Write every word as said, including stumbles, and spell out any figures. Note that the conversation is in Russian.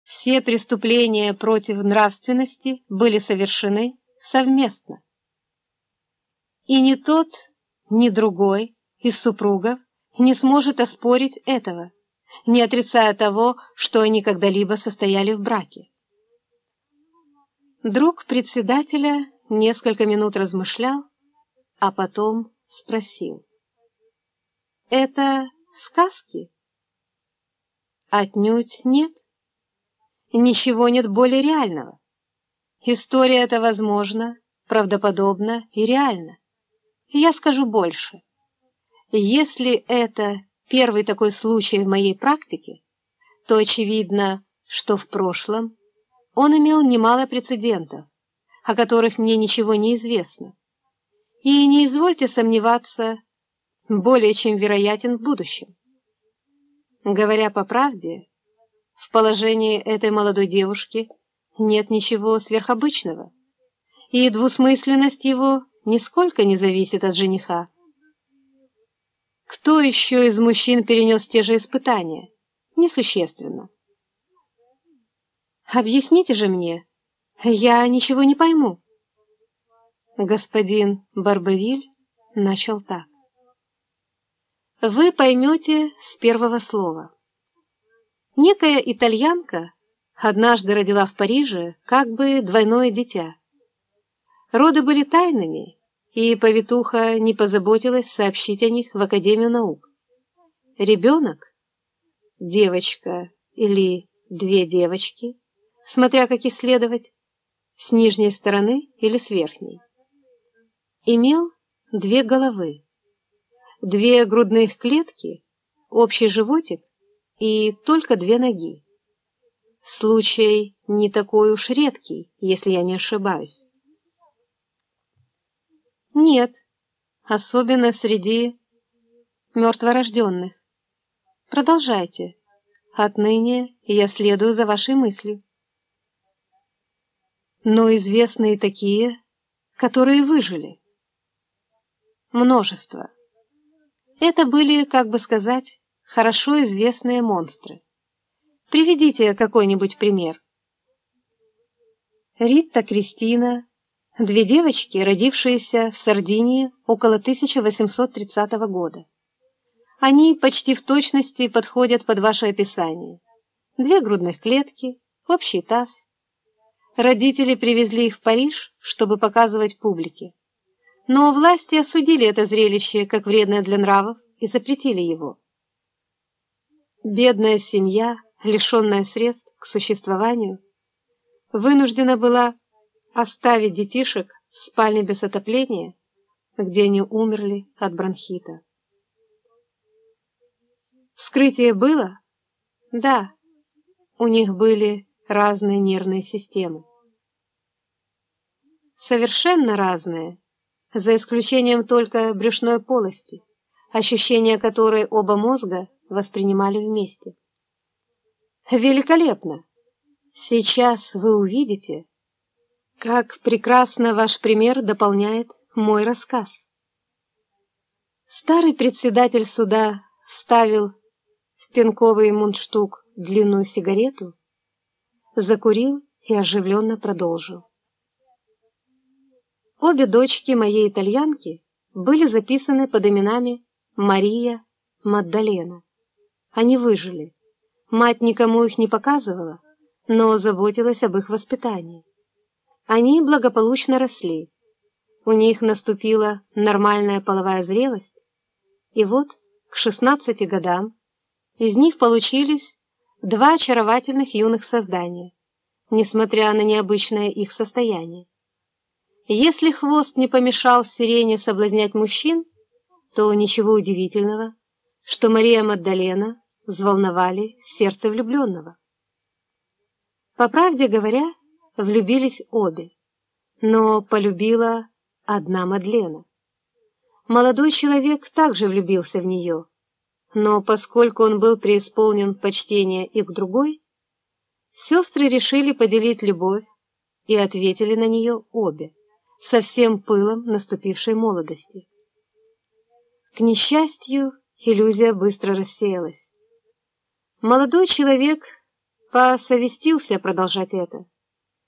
Все преступления против нравственности были совершены совместно. И ни тот, ни другой из супругов не сможет оспорить этого, не отрицая того, что они когда-либо состояли в браке. Друг председателя несколько минут размышлял, а потом спросил: «Это сказки?» «Отнюдь нет. Ничего нет более реального. История эта возможна, правдоподобна и реальна. Я скажу больше. Если это первый такой случай в моей практике, то очевидно, что в прошлом он имел немало прецедентов, о которых мне ничего не известно. И не извольте сомневаться, более чем вероятен в будущем. Говоря по правде, в положении этой молодой девушки нет ничего сверхобычного, и двусмысленность его нисколько не зависит от жениха. Кто еще из мужчин перенес те же испытания? Несущественно. Объясните же мне, я ничего не пойму. Господин Барбевиль начал так. Вы поймете с первого слова. Некая итальянка однажды родила в Париже как бы двойное дитя. Роды были тайными, и повитуха не позаботилась сообщить о них в Академию наук. Ребенок, девочка или две девочки, смотря как исследовать, с нижней стороны или с верхней, имел две головы, две грудных клетки, общий животик и только две ноги. Случай не такой уж редкий, если я не ошибаюсь. Нет, особенно среди мертворожденных. Продолжайте. Отныне я следую за вашей мыслью. Но известны и такие, которые выжили. Множество. Это были, как бы сказать, хорошо известные монстры. Приведите какой-нибудь пример. Рита Кристина, две девочки, родившиеся в Сардинии около тысяча восемьсот тридцатого года. Они почти в точности подходят под ваше описание. Две грудных клетки, общий таз. Родители привезли их в Париж, чтобы показывать публике. Но власти осудили это зрелище как вредное для нравов и запретили его. Бедная семья, лишенная средств к существованию, вынуждена была оставить детишек в спальне без отопления, где они умерли от бронхита. Вскрытие было? Да, у них были разные нервные системы. Совершенно разные, за исключением только брюшной полости, ощущения которой оба мозга воспринимали вместе. Великолепно! Сейчас вы увидите, как прекрасно ваш пример дополняет мой рассказ. Старый председатель суда вставил в пенковый мундштук длинную сигарету, закурил и оживленно продолжил. Обе дочки моей итальянки были записаны под именами Мария, Маддалена. Они выжили. Мать никому их не показывала, но заботилась об их воспитании. Они благополучно росли. У них наступила нормальная половая зрелость, и вот к шестнадцати годам из них получились два очаровательных юных создания, несмотря на необычное их состояние. Если хвост не помешал сирене соблазнять мужчин, то ничего удивительного, что Мария Маддалена взволновали сердце влюбленного. По правде говоря, влюбились обе, но полюбила одна Мадлена. Молодой человек также влюбился в нее, но поскольку он был преисполнен почтения и к другой, сестры решили поделить любовь и ответили на нее обе, со всем пылом наступившей молодости. К несчастью, иллюзия быстро рассеялась. Молодой человек посовестился продолжать это.